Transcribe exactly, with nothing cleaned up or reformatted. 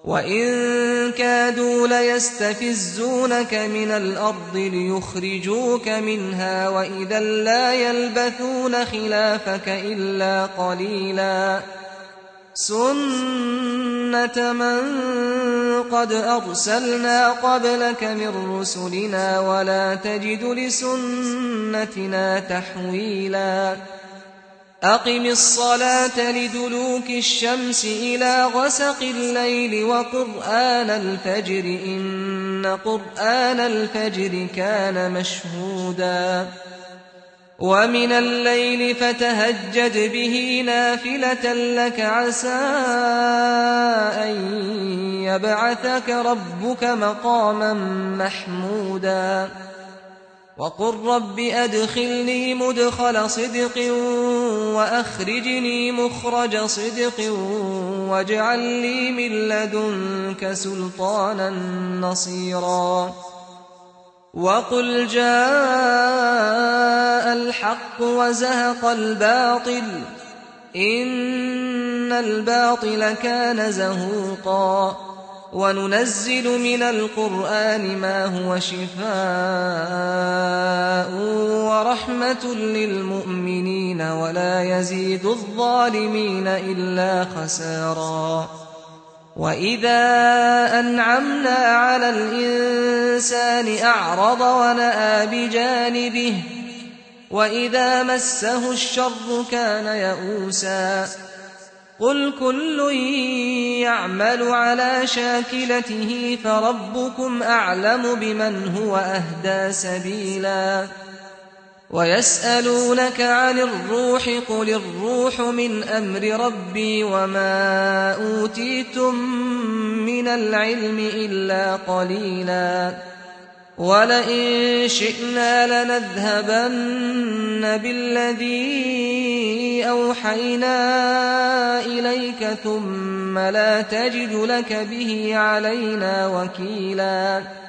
وَإِن كَادُوا لَيَسْتَفِزُّونَكَ مِنَ الْأَرْضِ لِيُخْرِجُوكَ مِنْهَا وَإِذًا لَّا يَلْبَثُونَ خِلَافَكَ إِلَّا قَلِيلًا سُنَّةَ مَن قَدْ أَرْسَلْنَا قَبْلَكَ مِن رُّسُلِنَا وَلَا تَجِدُ لِسُنَّتِنَا تَحْوِيلًا أَقِمِ الصَّلَاةَ لِدُلُوكِ الشَّمْسِ إِلَىٰ غَسَقِ اللَّيْلِ وَقُرْآنَ الْفَجْرِ ۖ إِنَّ قُرْآنَ الْفَجْرِ كَانَ مَشْهُودًا وَمِنَ اللَّيْلِ فَتَهَجَّدْ بِهِ نَافِلَةً لَّكَ عَسَىٰ أَن يَبْعَثَكَ رَبُّكَ مَقَامًا مَّحْمُودًا وَقُل رَّبِّ أَدْخِلْنِي مُدْخَلَ صِدْقٍ وَأَخْرِجْنِي مُخْرَجَ صِدْقٍ وَاجْعَل لِّي مِن لَّدُنكَ سُلْطَانًا نَّصِيرًا وَقُلْ جَاءَ الْحَقُّ وَزَهَقَ الْبَاطِلُ ۚ إِنَّ الْبَاطِلَ كَانَ زَهُوقًا وَنُنَزِّلُ مِنَ الْقُرْآنِ مَا هُوَ شِفَاءٌ وَرَحْمَةٌ لِّلْمُؤْمِنِينَ وَلَا يَزِيدُ الظَّالِمِينَ إِلَّا خَسَارًا وَإِذَا أَنْعَمْنَا عَلَى الْإِنسَانِ أَعْرَضَ وَنَأَىٰ بِجَانِبِهِ وَإِذَا مَسَّهُ الشَّرُّ كَانَ يَئُوسًا قُلْ كُلٌّ يَعْمَلُ عَلَىٰ شَاكِلَتِهِ فَرَبُّكُمْ أَعْلَمُ بِمَنْ هُوَ أَهْدَىٰ سَبِيلًا وَيَسْأَلُونَكَ عَنِ الرُّوحِ ۖ قُلِ الرُّوحُ مِنْ أَمْرِ رَبِّي وَمَا أُوتِيتُم مِّنَ الْعِلْمِ إِلَّا قَلِيلًا وَلَئِن شِئْنَا لَنَذْهَبَنَّ بِالَّذِي أَوْحَيْنَا إِلَيْكَ ثُمَّ لَا تَجِدُ لَكَ بِهِ عَلَيْنَا وَكِيلًا